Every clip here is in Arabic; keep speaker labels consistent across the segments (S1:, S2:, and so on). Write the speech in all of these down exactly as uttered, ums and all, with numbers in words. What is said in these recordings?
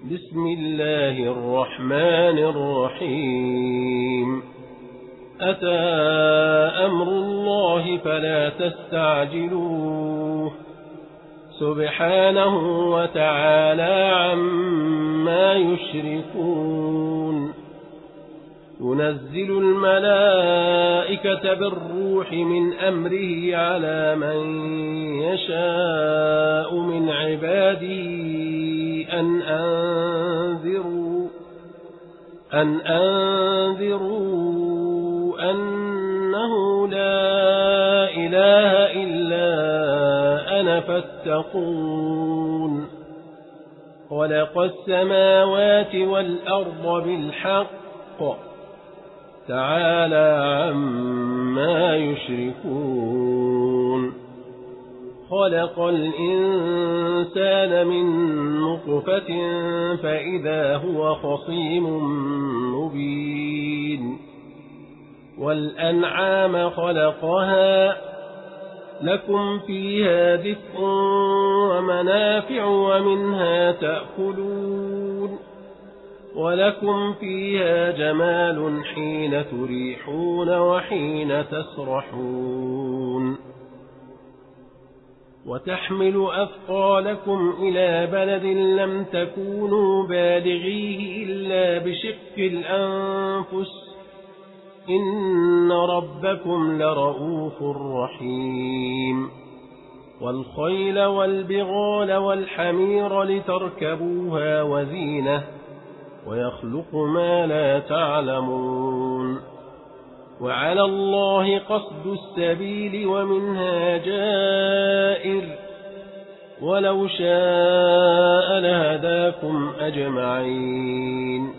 S1: بسم الله الرحمن الرحيم أتى أمر الله فلا تستعجلوه سبحانه وتعالى عما يشركون ينزل الملائكة بالروح من أمره على من يشاء من عباده أن أنذروا أن أنذروا أنه لا إله إلا أنا فاتقون خلق السماوات والأرض بالحق تعالى عما يشركون خلق الإنسان من نطفة فإذا هو خصيم مبين والأنعام خلقها لكم فيها دفء ومنافع ومنها تأكلون ولكم فيها جمال حين تريحون وحين تسرحون وتحمل أثقالكم إلى بلد لم تكونوا بالغيه إلا بشق الأنفس إن ربكم لرؤوف رحيم والخيل والبغال والحمير لتركبوها وزينة ويخلق ما لا تعلمون وعلى الله قصد السبيل ومنها جائر ولو شاء لهداكم أجمعين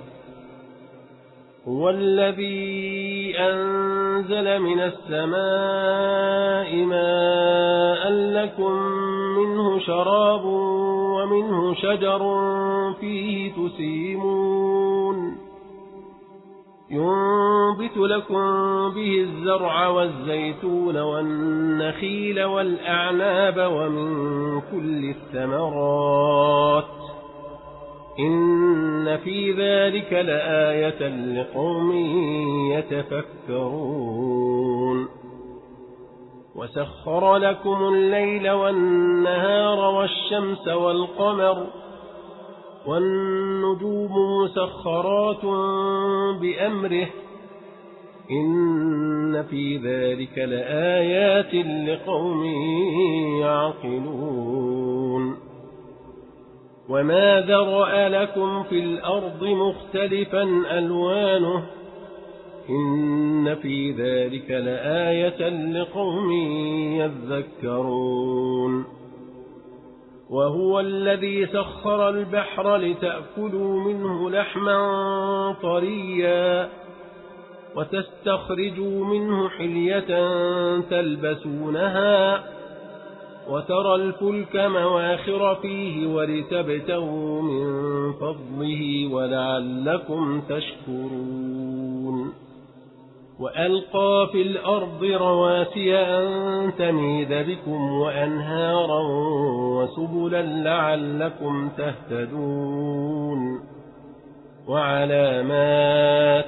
S1: هو الذي أنزل من السماء ماء لكم منه شراب ومنه شجر فيه تسيمون ينبت لكم به الزرع والزيتون والنخيل والأعناب ومن كل الثمرات إن في ذلك لآية لقوم يتفكرون وسخر لكم الليل والنهار والشمس والقمر والنجوم مسخرات بأمره إن في ذلك لآيات لقوم يعقلون وما ذرأ لكم في الأرض مختلفا ألوانه إن في ذلك لآية لقوم يذكرون وهو الذي سخر البحر لتأكلوا منه لحما طريا وتستخرجوا منه حلية تلبسونها وترى الفلك مواخر فيه ولتبتغوا من فضله ولعلكم تشكرون وألقى في الأرض رواسي أن تميد بكم وأنهارا وسبلا لعلكم تهتدون وعلامات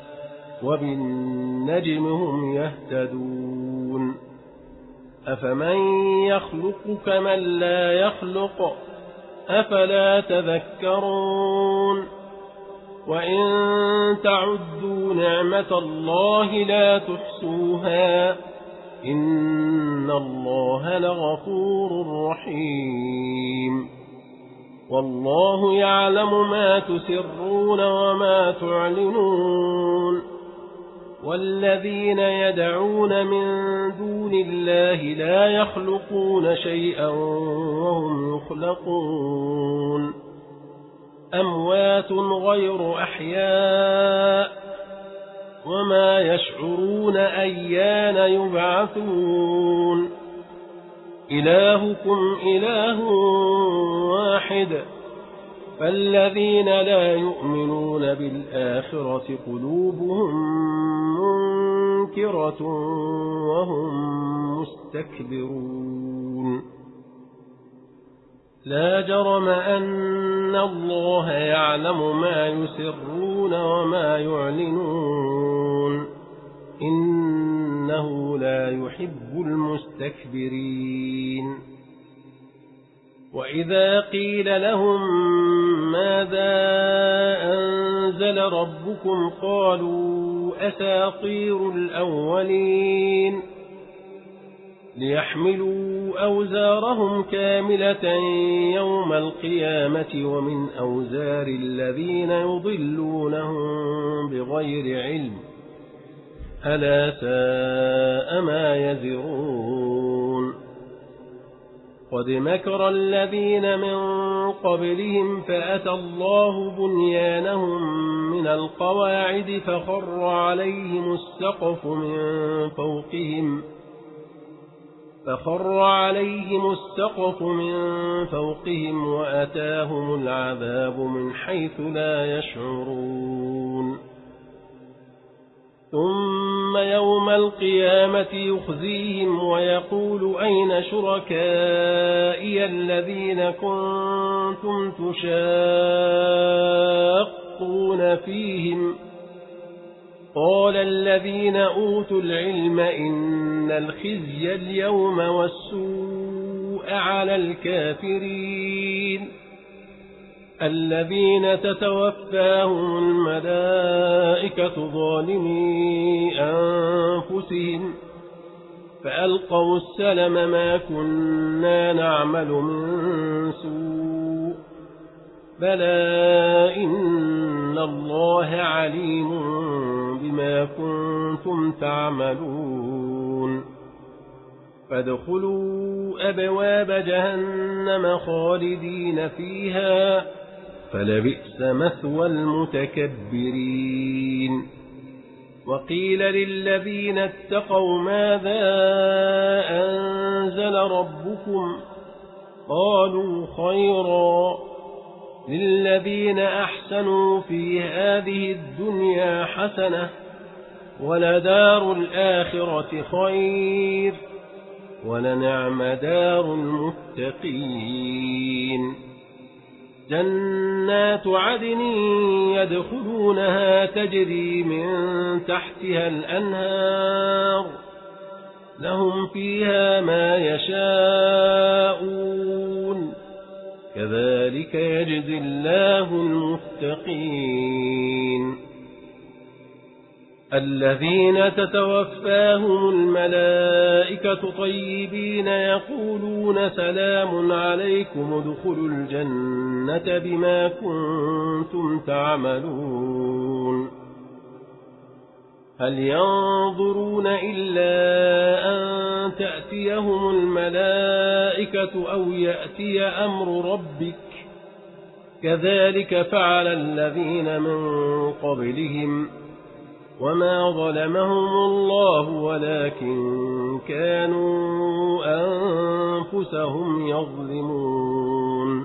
S1: وبالنجم هم يهتدون أفمن يخلق كمن لا يخلق أفلا تذكرون وإن تعدوا نعمة الله لا تحصوها إن الله لغفور رحيم والله يعلم ما تسرون وما تعلنون والذين يدعون من دون الله لا يخلقون شيئا وهم يخلقون أموات غير أحياء وما يشعرون أيان يبعثون إلهكم إله واحد فالذين لا يؤمنون بالآخرة قلوبهم منكرة وهم مستكبرون لا جرم أن الله يعلم ما يسرون وما يعلنون إنه لا يحب المستكبرين وإذا قيل لهم ماذا أنزل ربكم قالوا أساطير الأولين ليحملوا أوزارهم كاملة يوم القيامة ومن أوزار الذين يضلونهم بغير علم ألا ساء ما يزرون قد مكر الذين من قبلهم فأتى الله بنيانهم من القواعد فخر عليهم السقف من فوقهم فخر عليهم السقف من فوقهم وأتاهم العذاب من حيث لا يشعرون ثم يوم القيامة يخزيهم ويقول أين شركائي الذين كنتم تشاقون فيهم قال الذين أوتوا العلم إن الخزي اليوم والسوء على الكافرين الذين تتوفاهم الملائكة ظالمي أنفسهم فألقوا السلم ما كنا نعمل من سوء بلى إن الله عليم بما كنتم تعملون فادخلوا أبواب جهنم خالدين فيها فلبئس مثوى المتكبرين وقيل للذين اتقوا ماذا أنزل ربكم قالوا خيرا للذين أحسنوا في هذه الدنيا حسنة ولدار الآخرة خير ولنعم دار المتقين جنات عدن يدخلونها تجري من تحتها الأنهار لهم فيها ما يشاءون كذلك يجزي الله المتقين الذين تتوفاهم الملائكة طيبين يقولون سلام عليكم ادخلوا الجنة بما كنتم تعملون هل ينظرون إلا أن تأتيهم الملائكة أو يأتي أمر ربك كذلك فعل الذين من قبلهم وما ظلمهم الله ولكن كانوا أنفسهم يظلمون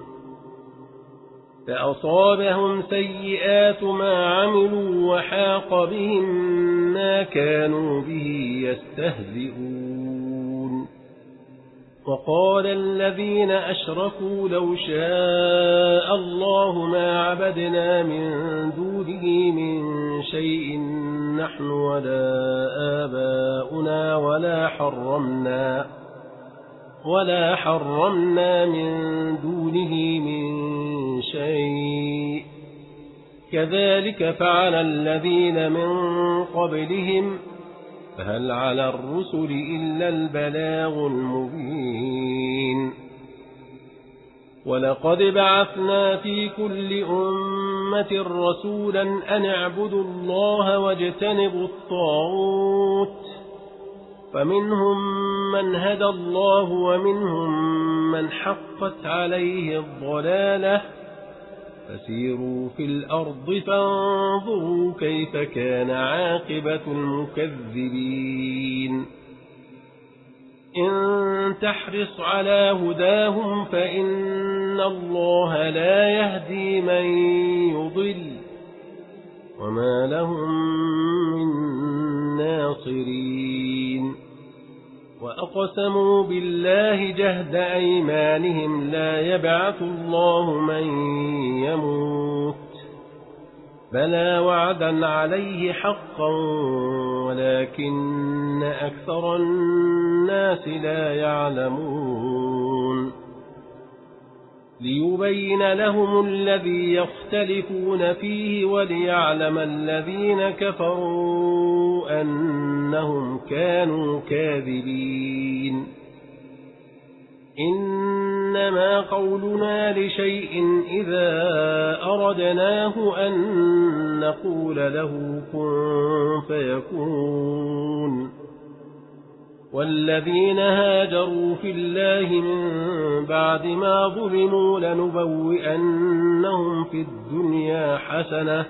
S1: فأصابهم سيئات ما عملوا وحاق بهم ما كانوا به يستهزئون وقال الذين أشركوا لو شاء الله ما عبدنا من دونه من شيء نحن ولا آباؤنا ولا حرمنا ولا حرمنا من دونه من شيء كذلك فعل الذين من قبلهم فهل على الرسل إلا البلاغ المبين ولقد بعثنا في كل أمة رسولا أن اعبدوا الله واجتنبوا الطاغوت فمنهم من هدى الله ومنهم من حقت عليه الضلالة فسيروا في الأرض فانظروا كيف كان عاقبة المكذبين إن تحرص على هداهم فإن الله لا يهدي من يضل وما لهم من ناصرين وأقسموا بالله جهد أيمانهم لا يبعث الله من يموت بلى وعدا عليه حقا ولكن أكثر الناس لا يعلمون ليبين لهم الذي يختلفون فيه وليعلم الذين كفروا أنهم كانوا كاذبين إنما قولنا لشيء إذا أردناه أن نقول له كن فيكون والذين هاجروا في الله من بعد ما ظلموا لنبوئنهم في الدنيا حسنة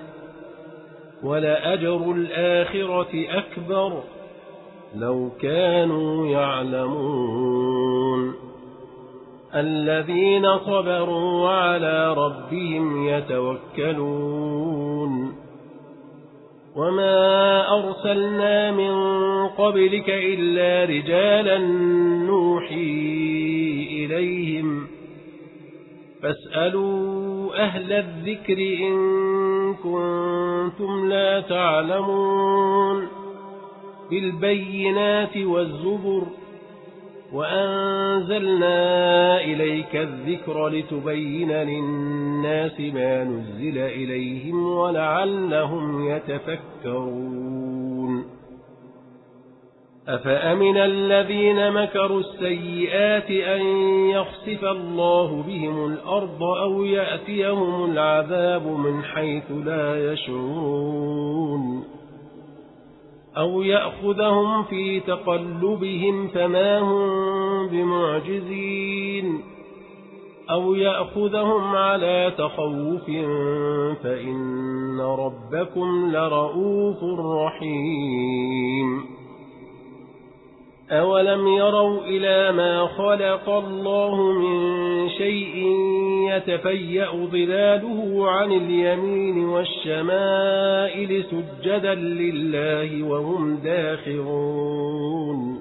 S1: ولأجر الآخرة أكبر لو كانوا يعلمون الذين صبروا وعلى ربهم يتوكلون وما أرسلنا من قبلك إلا رجالا نوحي إليهم فاسألوا أهل الذكر إن كنتم لا تعلمون بالبينات والزبر وأنزلنا إليك الذكر لتبين للناس ما نزل إليهم ولعلهم يتفكرون أفأمن الذين مكروا السيئات أن يخسف الله بهم الأرض أو يأتيهم العذاب من حيث لا يشعرون أو يأخذهم في تقلبهم فما هم بمعجزين أو يأخذهم على تخوف فإن ربكم لرؤوف رحيم أولم يروا إلى ما خلق الله من شيء يتفيأ ظلاله عن اليمين والشمائل سجدا لله وهم داخرون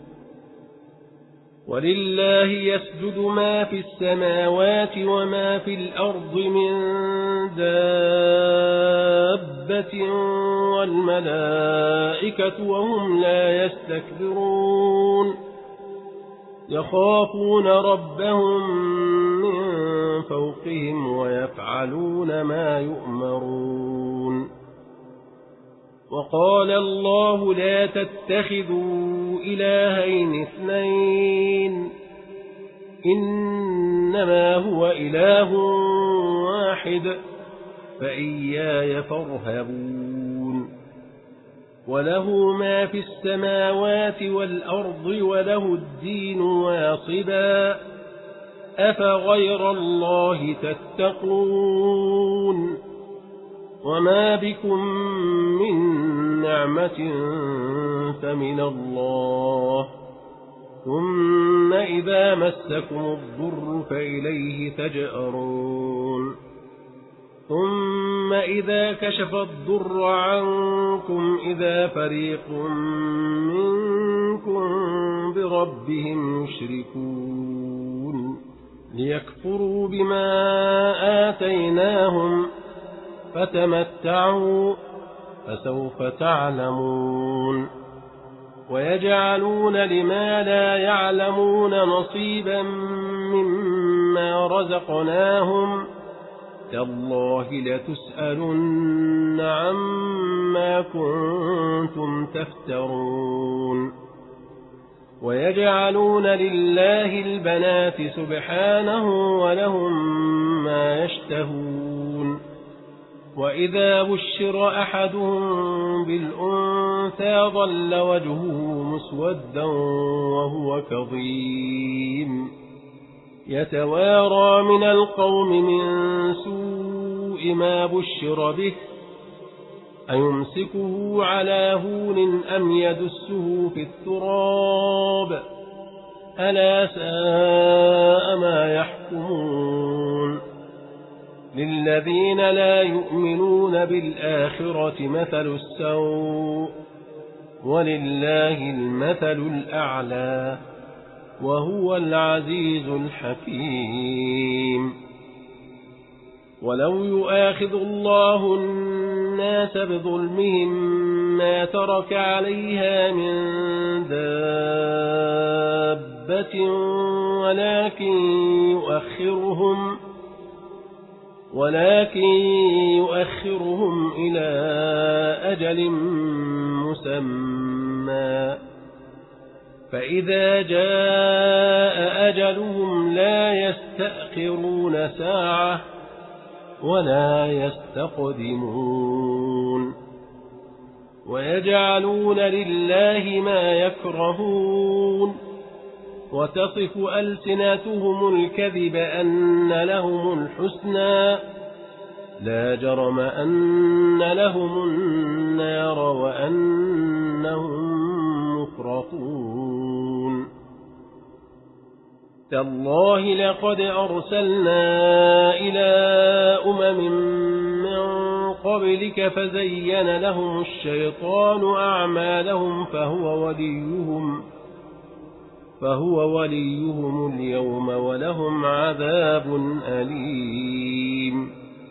S1: ولله يسجد ما في السماوات وما في الأرض من دابة والملائكة وهم لا يستكبرون يخافون ربهم من فوقهم ويفعلون ما يؤمرون وقال الله لا تتخذوا إلهين اثنين إنما هو إله واحد فإياي فارهبون وله ما في السماوات والأرض وله الدين واصبا أفغير الله تتقون وما بكم من نعمة فمن الله ثم إذا مسكم الضر فإليه تجأرون ثم إذا كشف الضر عنكم إذا فريق منكم بربهم يشركون ليكفروا بما آتيناهم فتمتعوا فسوف تعلمون ويجعلون لما لا يعلمون نصيبا مما رزقناهم تالله لتسألن عما كنتم تفترون ويجعلون لله البنات سبحانه ولهم ما يشتهون وإذا بشر أحدهم بالأنثى ظل وجهه مسودا وهو كظيم يتوارى من القوم من سوء ما بشر به أيمسكه على هون أم يدسه في التراب ألا ساء ما يحكمون للذين لا يؤمنون بالآخرة مثل السوء ولله المثل الأعلى وهو العزيز الحكيم. ولو يؤاخذ الله الناس بظلمهم ما ترك عليها من دابة ولكن يؤخرهم ولكن يؤخرهم إلى أجل مسمى فإذا جاء أجلهم لا يستأخرون ساعة ولا يستقدمون. ويجعلون لله ما يكرهون وتصف ألسنتهم الكذب أن لهم الحسنى لا جرم أن لهم النار وأنهم مفرطون. تالله لقد أرسلنا إلى أمم من قبلك فزين لهم الشيطان أعمالهم فهو وليهم فهو وليهم اليوم ولهم عذاب أليم.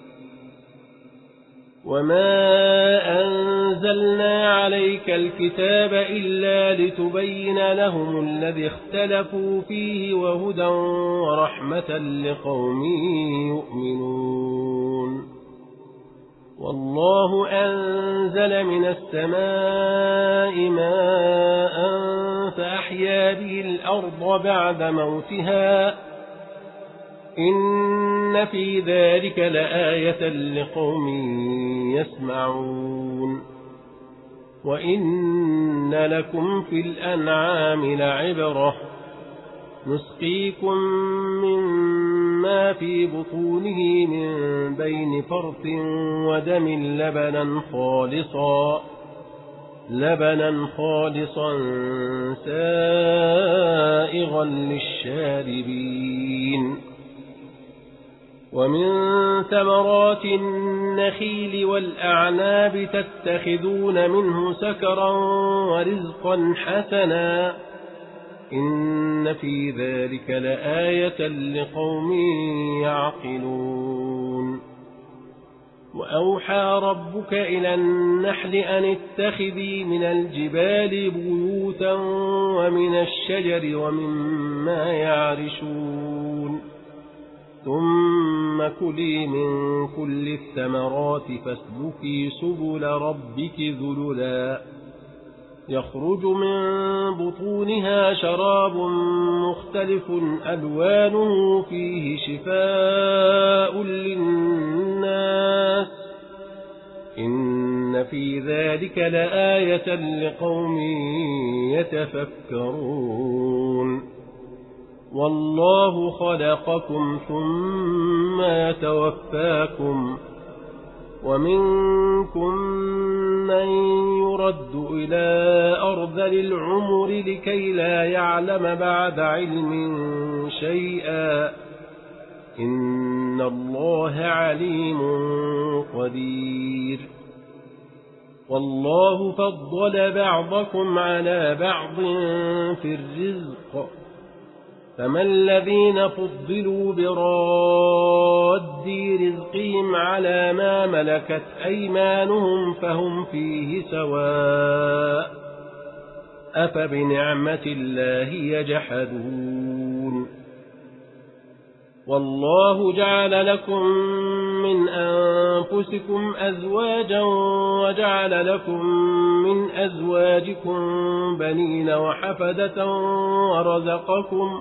S1: وما أنزلنا عليك الكتاب إلا لتبين لهم الذي اختلفوا فيه وهدى ورحمة لقوم يؤمنون. والله أنزل من السماء ماء فأحيا به الأرض بعد موتها إن في ذلك لآية لقوم يسمعون. وإن لكم في الأنعام لعبرة نسقيكم مما في بطونه من بين فرث ودم لبنا خالصا لبنا خالصا سائغا للشاربين. ومن ثمرات النخيل والأعناب تتخذون منه سكرا ورزقا حسنا إن في ذلك لآية لقوم يعقلون. وأوحى ربك إلى النحل أن اتخذي من الجبال بيوتا ومن الشجر ومما يعرشون ثم كلي من كل الثمرات فاسلكي سبل ربك ذللا يخرج من بطونها شراب مختلف ألوانه فيه شفاء للناس إن في ذلك لآية لقوم يتفكرون. والله خلقكم ثم يتوفاكم ومنكم من يرد إلى أرذل العمر لكي لا يعلم بعد علم شيئا إن الله عليم قدير. والله فضل بعضكم على بعض في الرزق فما الذين فضلوا براد رزقهم على ما ملكت أيمانهم فهم فيه سواء أفبنعمة الله يجحدون. والله جعل لكم من أنفسكم أزواجا وجعل لكم من أزواجكم بنين وحفدة ورزقكم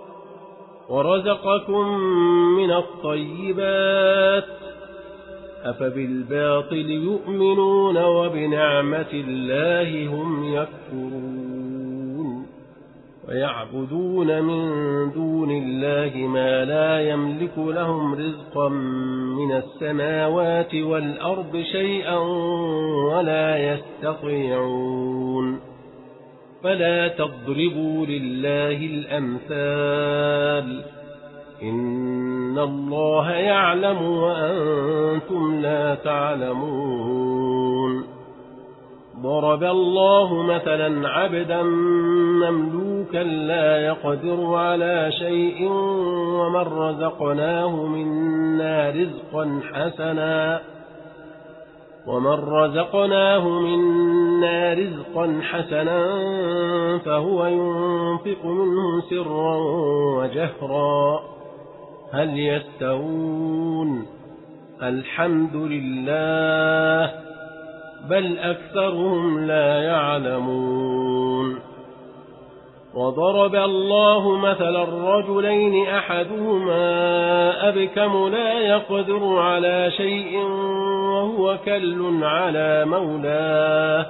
S1: ورزقكم من الطيبات أفبالباطل يؤمنون وبنعمة الله هم يكفرون. ويعبدون من دون الله ما لا يملك لهم رزقا من السماوات والأرض شيئا ولا يستطيعون. فلا تضربوا لله الأمثال إن الله يعلم وأنتم لا تعلمون. وضرب الله مثلا عبدا مملوكا لا يقدر على شيء ومن رزقناه منا رزقا حسنا ومن رزقناه منا رزقا حسنا فهو ينفق منه سرا وجهرا هل يستوون الحمد لله بل أكثرهم لا يعلمون وضرب الله مثلا الرجلين أحدهما أبكم لا يقدر على شيء وهو كل على مولاه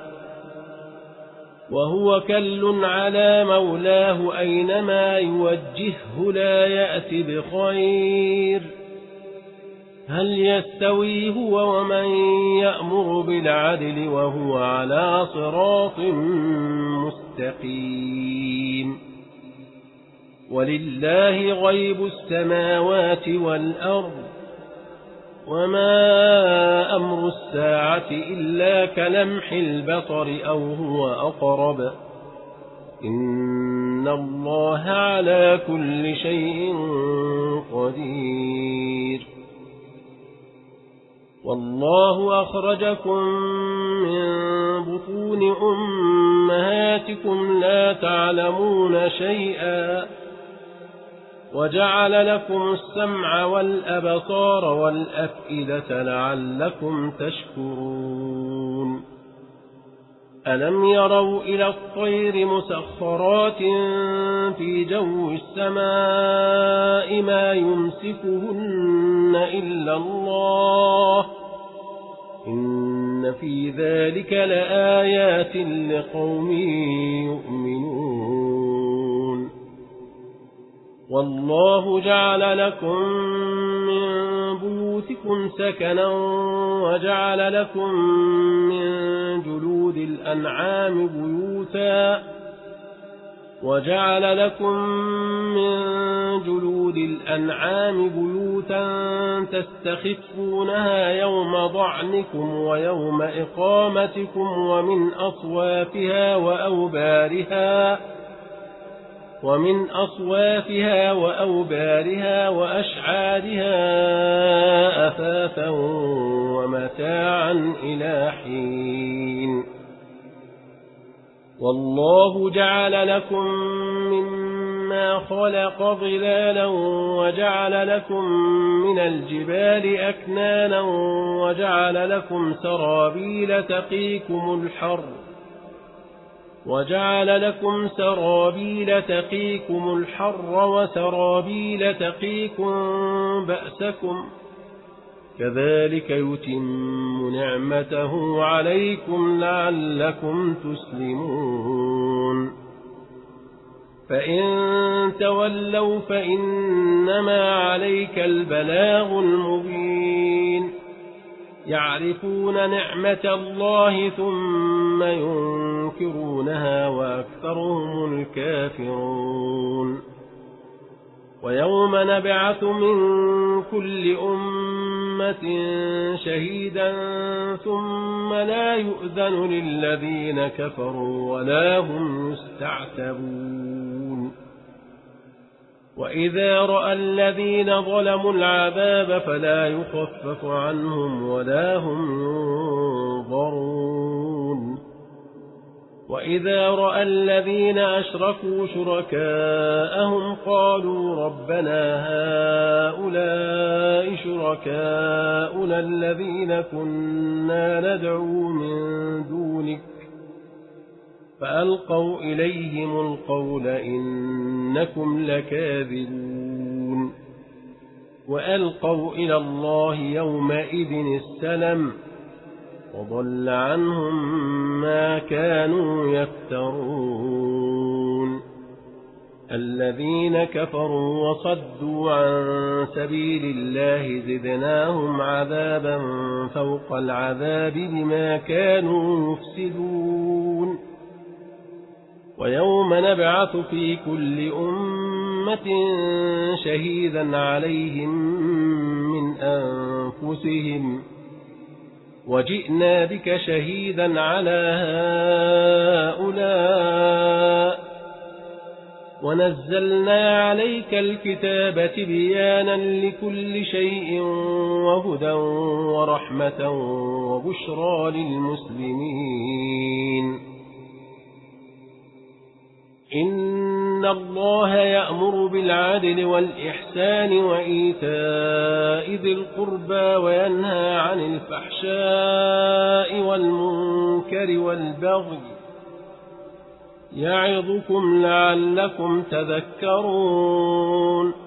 S1: وهو كل على مولاه أينما يوجهه لا يأتي بخير هل يستوي هو ومن يأمر بالعدل وهو على صراط مستقيم ولله غيب السماوات والأرض وما أمر الساعة إلا كلمح البصر أو هو أقرب إن الله على كل شيء قدير والله أخرجكم من بطون أمهاتكم لا تعلمون شيئا وجعل لكم السمع والأبصار والأفئدة لعلكم تشكرون ألم يروا إلى الطير مسخرات في جو السماء ما يمسكهن إلا الله إن في ذلك لآيات لقوم يؤمنون والله جعل لكم من بيوتكم سكنا وجعل لكم من جلود الأنعام بيوتا وجعل لكم من جلود الأنعام بيوتا تستخفونها يوم ضعنكم ويوم إقامتكم ومن أصوافها وأوبارها ومن أصوافها وأوبارها وأشعارها أثاثا ومتاعا إلى حين والله جعل لكم مما خلق ظلالا وجعل لكم من الجبال أكنانا وجعل لكم سرابيل تقيكم الحر وجعل لكم سرابيل تقيكم الحر وسرابيل تقيكم بأسكم كذلك يتم نعمته عليكم لعلكم تسلمون فإن تولوا فإنما عليك البلاغ المبين يعرفون نعمة الله ثم ينكرونها وأكثرهم الكافرون ويوم نبعث من كل أمة شهيدا ثم لا يؤذن للذين كفروا ولا هم يستعتبون وإذا رأى الذين ظلموا العذاب فلا يخفف عنهم ولا هم ينظرون وإذا رأى الذين أشركوا شركاءهم قالوا ربنا هؤلاء شركاؤنا الذين كنا ندعو من دونك فألقوا إليهم القول إنكم لكاذبون وألقوا إلى الله يومئذ السلم وضل عنهم ما كانوا يفترون الذين كفروا وصدوا عن سبيل الله زدناهم عذابا فوق العذاب بما كانوا يفسدون ويوم نبعث في كل أمة شهيدا عليهم من أنفسهم وجئنا بك شهيدا على هؤلاء ونزلنا عليك الكتاب تبيانا لكل شيء وهدى ورحمة وبشرى للمسلمين إن الله يأمر بالعدل والإحسان وإيتاء ذي القربى وينهى عن الفحشاء والمنكر والبغي يعظكم لعلكم تذكرون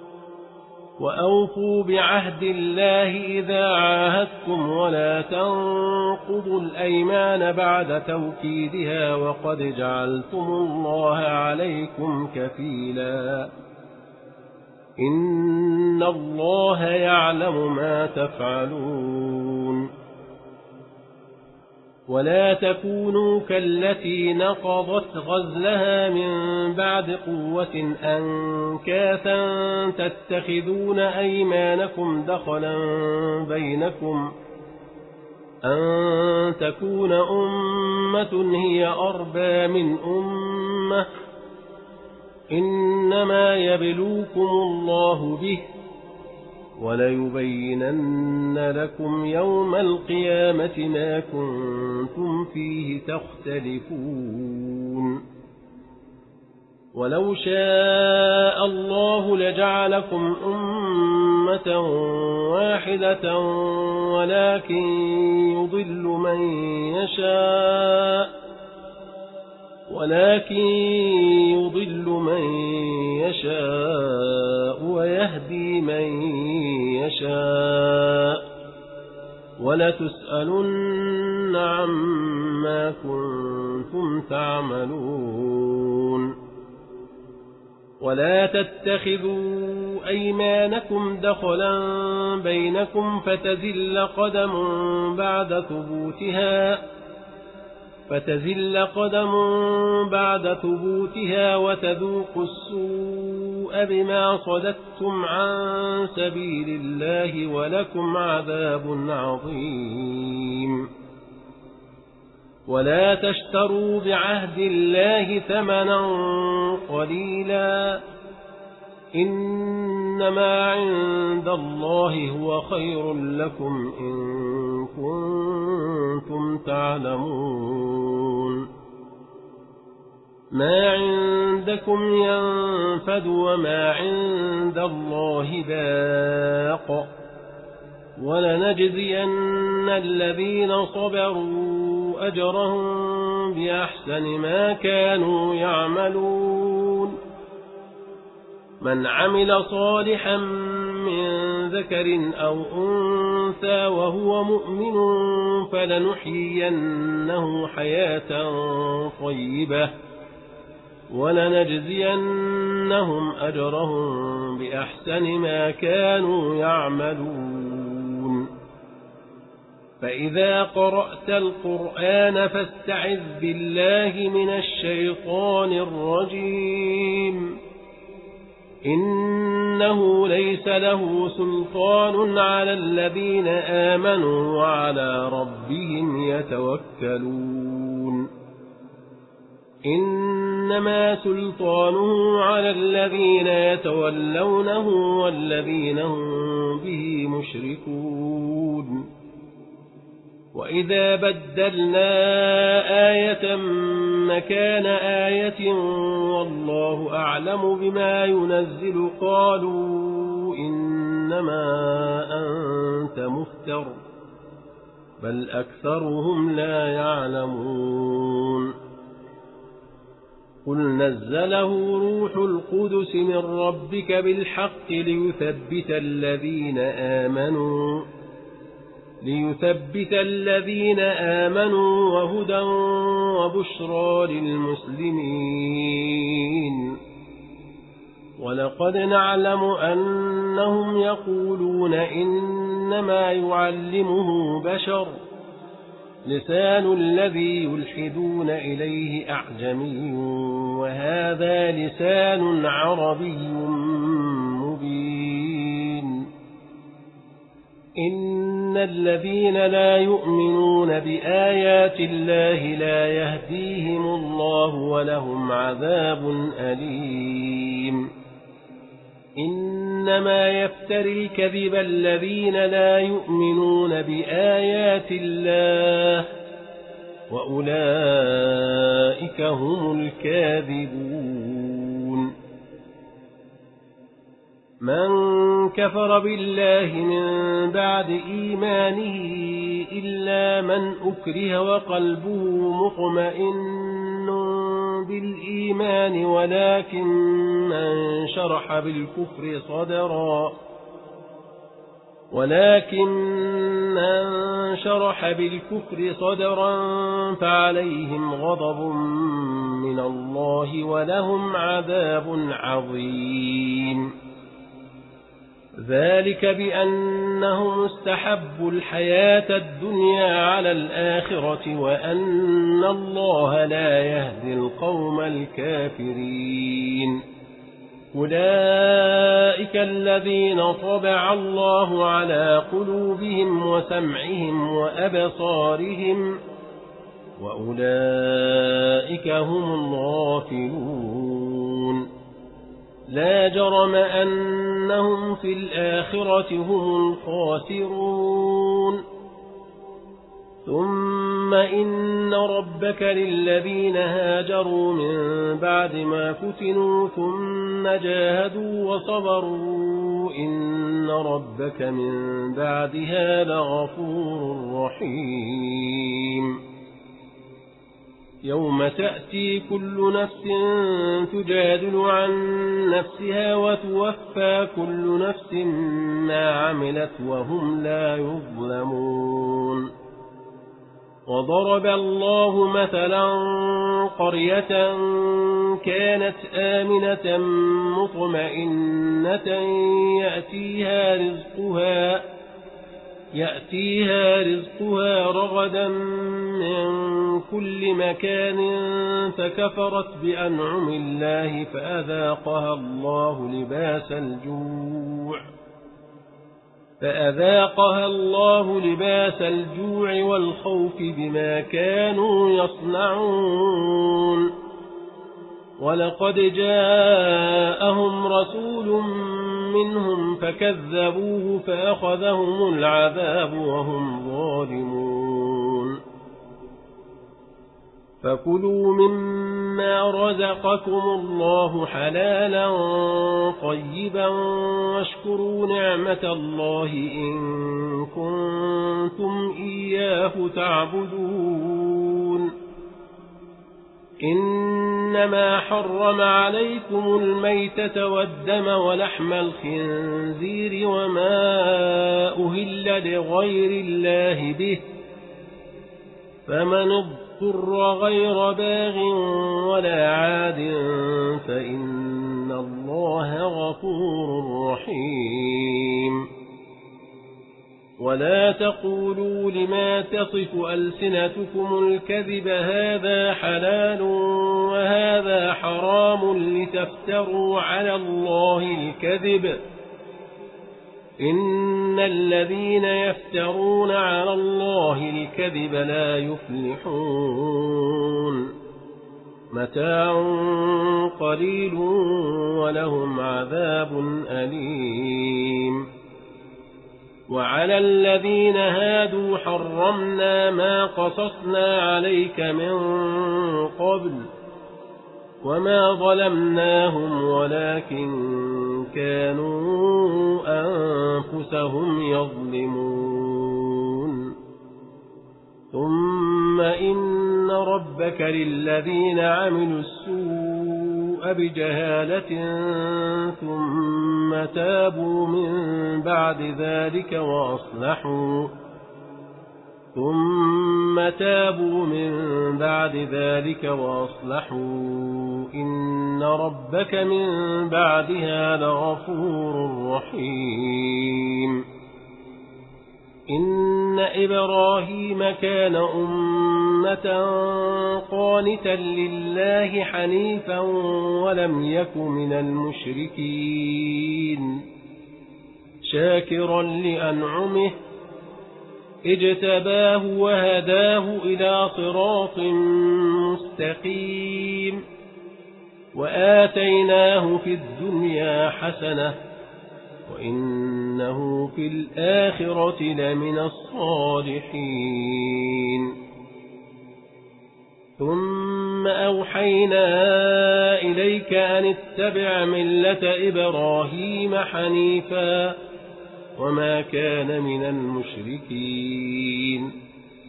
S1: وأوفوا بعهد الله إذا عاهدتم ولا تنقضوا الأيمان بعد توكيدها وقد جعلتم الله عليكم كفيلا إن الله يعلم ما تفعلون ولا تكونوا كالتي نقضت غزلها من بعد قوة أنكاثا تتخذون أيمانكم دخلا بينكم أن تكون أمة هي أربى من أمة إنما يبلوكم الله به وليبينن لكم يوم القيامة ما كنتم فيه تختلفون ولو شاء الله لجعلكم أمة واحدة ولكن يضل من يشاء ولكن يضل من يشاء ويهدي من يشاء ولتسألن عما كنتم تعملون ولا تتخذوا أيمانكم دخلا بينكم فتزل قدم بعد ثبوتها فتزل قدم بعد ثبوتها وتذوقوا السوء بما صددتم عن سبيل الله ولكم عذاب عظيم ولا تشتروا بعهد الله ثمنا قليلا إنما عند الله هو خير لكم إن كنتم تعلمون ما عندكم ينفد وما عند الله باق ولنجزين الذين صبروا أجرهم بأحسن ما كانوا يعملون من عمل صالحا من ذكر أو أنثى وهو مؤمن فلنحيينه حياة طيبة ولنجزينهم أجرهم بأحسن ما كانوا يعملون فإذا قرأت القرآن فاستعذ بالله من الشيطان الرجيم إنه ليس له سلطان على الذين آمنوا وعلى ربهم يتوكلون إنما سلطانه على الذين يتولونه والذين هم به مشركون وإذا بدلنا آية مكان آية والله أعلم بما ينزل قالوا إنما أنت مفتر بل أكثرهم لا يعلمون قل نزله روح القدس من ربك بالحق ليثبت الذين آمنوا ليثبت الذين آمنوا وهدى وبشرى للمسلمين ولقد نعلم أنهم يقولون إنما يعلمه بشر لسان الذي يلحدون إليه أعجمي وهذا لسان عربي مبين إن الذين لا يؤمنون بآيات الله لا يهديهم الله ولهم عذاب أليم إنما يفتري الكذب الذين لا يؤمنون بآيات الله وأولئك هم الكاذبون من كفر بالله من بعد إيمانه إلا من أكره وقلبه مطمئن بالإيمان ولكن من شرح بالكفر صدرا ولكن من شرح بالكفر صدرا فعليهم غضب من الله ولهم عذاب عظيم ذلك بأنهم استحبوا الحياة الدنيا على الآخرة وأن الله لا يهدي القوم الكافرين أولئك الذين طبع الله على قلوبهم وسمعهم وأبصارهم وأولئك هم الغافلون لا جرم أنهم في الآخرة هم الخاسرون ثم إن ربك للذين هاجروا من بعد ما فتنوا ثم جاهدوا وصبروا إن ربك من بعدها لغفور رحيم يوم تأتي كل نفس تجادل عن نفسها وتوفى كل نفس ما عملت وهم لا يظلمون وضرب الله مثلا قرية كانت آمنة مطمئنة يأتيها رزقها يأتيها رزقها رغدا من كل مكان فكفرت بأنعم الله فأذاقها الله لباس الجوع فأذاقها الله لباس الجوع والخوف بما كانوا يصنعون ولقد جاءهم رسول منهم فكذبوه فأخذهم العذاب وهم ظالمون فكلوا مما رزقكم الله حلالا طيبا واشكروا نعمة الله إن كنتم إياه تعبدون إنما حرم عليكم الميتة والدم ولحم الخنزير وما أهل لغير الله به فمن اضطر غير باغ ولا عاد فإن الله غفور رحيم ولا تقولوا لما تصف ألسنتكم الكذب هذا حلال وهذا حرام لتفتروا على الله الكذب إن الذين يفترون على الله الكذب لا يفلحون متاع قليل ولهم عذاب أليم وعلى الذين هادوا حرمنا ما قصصنا عليك من قبل وما ظلمناهم ولكن كانوا أنفسهم يظلمون ثم إن ربك للذين عملوا السوء بجهالة ثم تابوا من بعد ذلك وأصلحوا ثم تابوا من بعد ذلك وأصلحوا إن ربك من بعدها لغفور رحيم إن إبراهيم كان أمة قانتا لله حنيفا ولم يك من المشركين شاكرا لأنعمه اجتباه وهداه إلى صراط مستقيم وآتيناه في الدنيا حسنة وإنه في الآخرة لمن الصالحين ثم أوحينا إليك أن اتبع ملة إبراهيم حنيفا وما كان من المشركين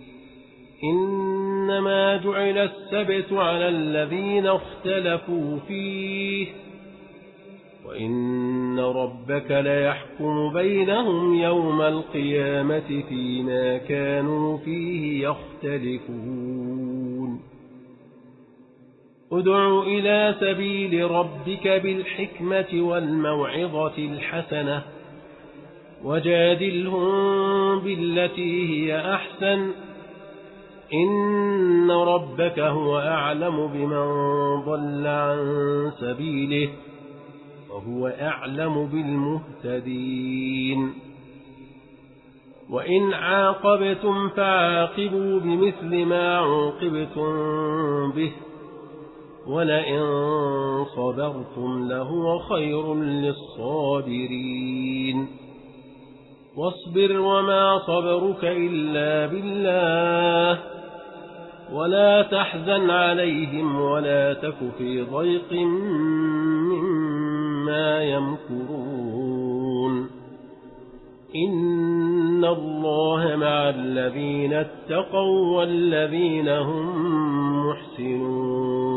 S1: إنما جعل السبت على الذين اختلفوا فيه وإن ربك ليحكم بينهم يوم القيامة فيما كانوا فيه يختلفون ادع إلى سبيل ربك بالحكمة والموعظة الحسنة وجادلهم بالتي هي أحسن إن ربك هو أعلم بمن ضل عن سبيله وهو أعلم بالمهتدين وإن عاقبتم فعاقبوا بمثل ما عوقبتم به ولئن صبرتم لهو خير للصابرين واصبر وما صبرك إلا بالله ولا تحزن عليهم ولا تك في ضيق مما يمكرون إن الله مع الذين اتقوا والذين هم محسنون